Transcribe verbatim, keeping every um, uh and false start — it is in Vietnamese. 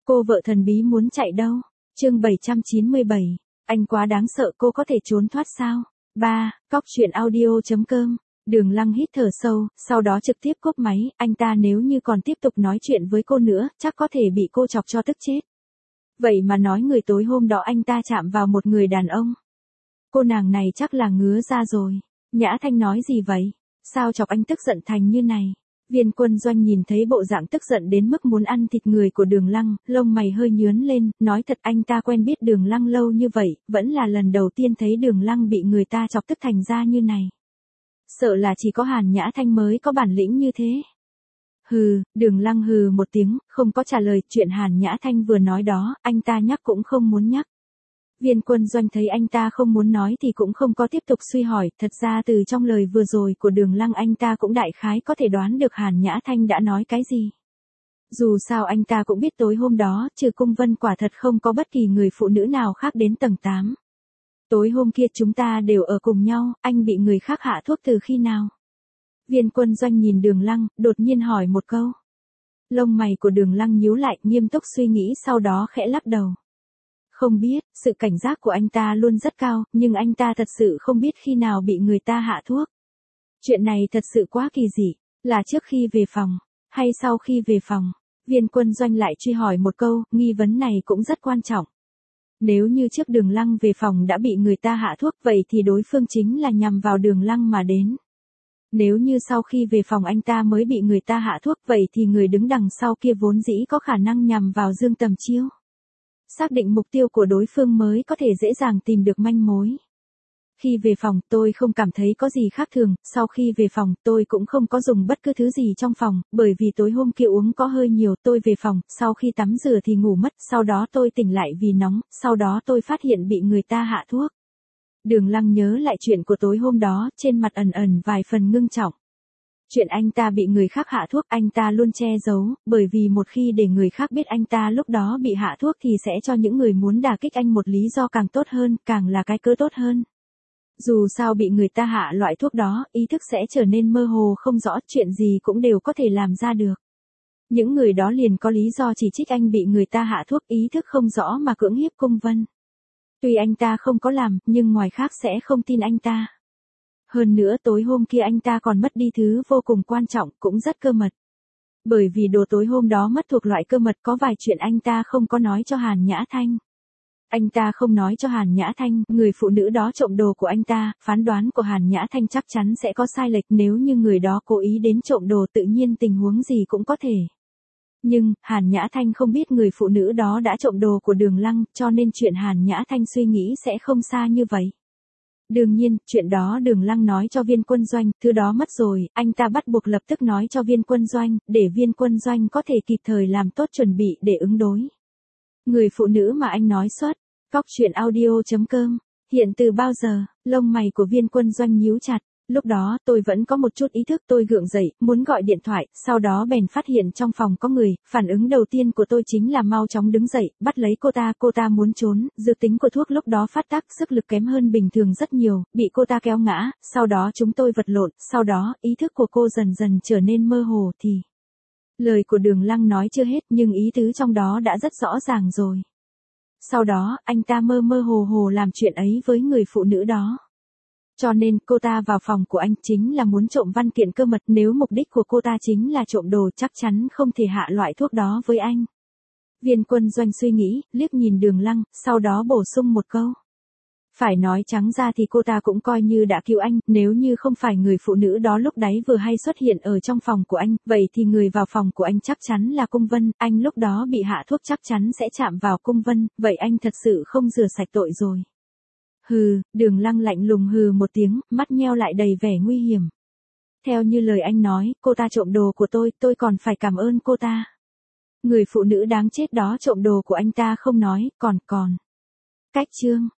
Cô vợ thần bí muốn chạy đâu? Chương bảy trăm chín mươi bảy. Anh quá đáng sợ, cô có thể trốn thoát sao? ba. Cóc truyện audio chấm com. Đường Lăng hít thở sâu, sau đó trực tiếp cúp máy, anh ta nếu như còn tiếp tục nói chuyện với cô nữa, chắc có thể bị cô chọc cho tức chết. Vậy mà nói người tối hôm đó anh ta chạm vào một người đàn ông. Cô nàng này chắc là ngứa ra rồi. Nhã Thanh nói gì vậy? Sao chọc anh tức giận thành như này? Viên Quân Doanh nhìn thấy bộ dạng tức giận đến mức muốn ăn thịt người của Đường Lăng, lông mày hơi nhướng lên, nói thật anh ta quen biết Đường Lăng lâu như vậy, vẫn là lần đầu tiên thấy Đường Lăng bị người ta chọc tức thành ra như này. Sợ là chỉ có Hàn Nhã Thanh mới có bản lĩnh như thế. Hừ, Đường Lăng hừ một tiếng, không có trả lời, chuyện Hàn Nhã Thanh vừa nói đó, anh ta nhắc cũng không muốn nhắc. Viên Quân Doanh thấy anh ta không muốn nói thì cũng không có tiếp tục suy hỏi, thật ra từ trong lời vừa rồi của Đường Lăng anh ta cũng đại khái có thể đoán được Hàn Nhã Thanh đã nói cái gì. Dù sao anh ta cũng biết tối hôm đó, trừ Cung Vân quả thật không có bất kỳ người phụ nữ nào khác đến tầng tám. Tối hôm kia chúng ta đều ở cùng nhau, anh bị người khác hạ thuốc từ khi nào? Viên Quân Doanh nhìn Đường Lăng, đột nhiên hỏi một câu. Lông mày của Đường Lăng nhíu lại, nghiêm túc suy nghĩ sau đó khẽ lắc đầu. Không biết, sự cảnh giác của anh ta luôn rất cao, nhưng anh ta thật sự không biết khi nào bị người ta hạ thuốc. Chuyện này thật sự quá kỳ dị, là trước khi về phòng, hay sau khi về phòng? Viên Quân Doanh lại truy hỏi một câu, nghi vấn này cũng rất quan trọng. Nếu như trước Đường Lăng về phòng đã bị người ta hạ thuốc vậy thì đối phương chính là nhằm vào Đường Lăng mà đến. Nếu như sau khi về phòng anh ta mới bị người ta hạ thuốc vậy thì người đứng đằng sau kia vốn dĩ có khả năng nhằm vào Dương Tầm Chiêu. Xác định mục tiêu của đối phương mới có thể dễ dàng tìm được manh mối. Khi về phòng tôi không cảm thấy có gì khác thường, sau khi về phòng tôi cũng không có dùng bất cứ thứ gì trong phòng, bởi vì tối hôm kia uống có hơi nhiều. Tôi về phòng, sau khi tắm rửa thì ngủ mất, sau đó tôi tỉnh lại vì nóng, sau đó tôi phát hiện bị người ta hạ thuốc. Đường Lăng nhớ lại chuyện của tối hôm đó, trên mặt ẩn ẩn vài phần ngưng trọng. Chuyện anh ta bị người khác hạ thuốc anh ta luôn che giấu, bởi vì một khi để người khác biết anh ta lúc đó bị hạ thuốc thì sẽ cho những người muốn đả kích anh một lý do càng tốt hơn, càng là cái cớ tốt hơn. Dù sao bị người ta hạ loại thuốc đó, ý thức sẽ trở nên mơ hồ không rõ, chuyện gì cũng đều có thể làm ra được. Những người đó liền có lý do chỉ trích anh bị người ta hạ thuốc, ý thức không rõ mà cưỡng hiếp Cung Vân. Tuy anh ta không có làm, nhưng ngoài khác sẽ không tin anh ta. Hơn nữa tối hôm kia anh ta còn mất đi thứ vô cùng quan trọng, cũng rất cơ mật. Bởi vì đồ tối hôm đó mất thuộc loại cơ mật, có vài chuyện anh ta không có nói cho Hàn Nhã Thanh. Anh ta không nói cho Hàn Nhã Thanh, người phụ nữ đó trộm đồ của anh ta, phán đoán của Hàn Nhã Thanh chắc chắn sẽ có sai lệch, nếu như người đó cố ý đến trộm đồ tự nhiên tình huống gì cũng có thể. Nhưng, Hàn Nhã Thanh không biết người phụ nữ đó đã trộm đồ của Đường Lăng, cho nên chuyện Hàn Nhã Thanh suy nghĩ sẽ không xa như vậy. Đương nhiên, chuyện đó Đường Lăng nói cho Viên Quân Doanh, thứ đó mất rồi, anh ta bắt buộc lập tức nói cho Viên Quân Doanh, để Viên Quân Doanh có thể kịp thời làm tốt chuẩn bị để ứng đối. Người phụ nữ mà anh nói xuất, cóc truyện audio chấm com, hiện từ bao giờ? Lông mày của Viên Quân Doanh nhíu chặt. Lúc đó tôi vẫn có một chút ý thức, tôi gượng dậy, muốn gọi điện thoại, sau đó bèn phát hiện trong phòng có người, phản ứng đầu tiên của tôi chính là mau chóng đứng dậy, bắt lấy cô ta, cô ta muốn trốn, dược tính của thuốc lúc đó phát tác, sức lực kém hơn bình thường rất nhiều, bị cô ta kéo ngã, sau đó chúng tôi vật lộn, sau đó, ý thức của cô dần dần trở nên mơ hồ thì... Lời của Đường Lăng nói chưa hết nhưng ý tứ trong đó đã rất rõ ràng rồi. Sau đó, anh ta mơ mơ hồ hồ làm chuyện ấy với người phụ nữ đó. Cho nên cô ta vào phòng của anh chính là muốn trộm văn kiện cơ mật, nếu mục đích của cô ta chính là trộm đồ chắc chắn không thể hạ loại thuốc đó với anh. Viên Quân Doanh suy nghĩ, liếc nhìn Đường Lăng, sau đó bổ sung một câu. Phải nói trắng ra thì cô ta cũng coi như đã cứu anh, nếu như không phải người phụ nữ đó lúc đấy vừa hay xuất hiện ở trong phòng của anh, vậy thì người vào phòng của anh chắc chắn là Cung Vân, anh lúc đó bị hạ thuốc chắc chắn sẽ chạm vào Cung Vân, vậy anh thật sự không rửa sạch tội rồi. Hừ, Đường Lăng lạnh lùng hừ một tiếng, mắt nheo lại đầy vẻ nguy hiểm. Theo như lời anh nói, cô ta trộm đồ của tôi, tôi còn phải cảm ơn cô ta. Người phụ nữ đáng chết đó trộm đồ của anh ta không nói, còn còn. Cách chương.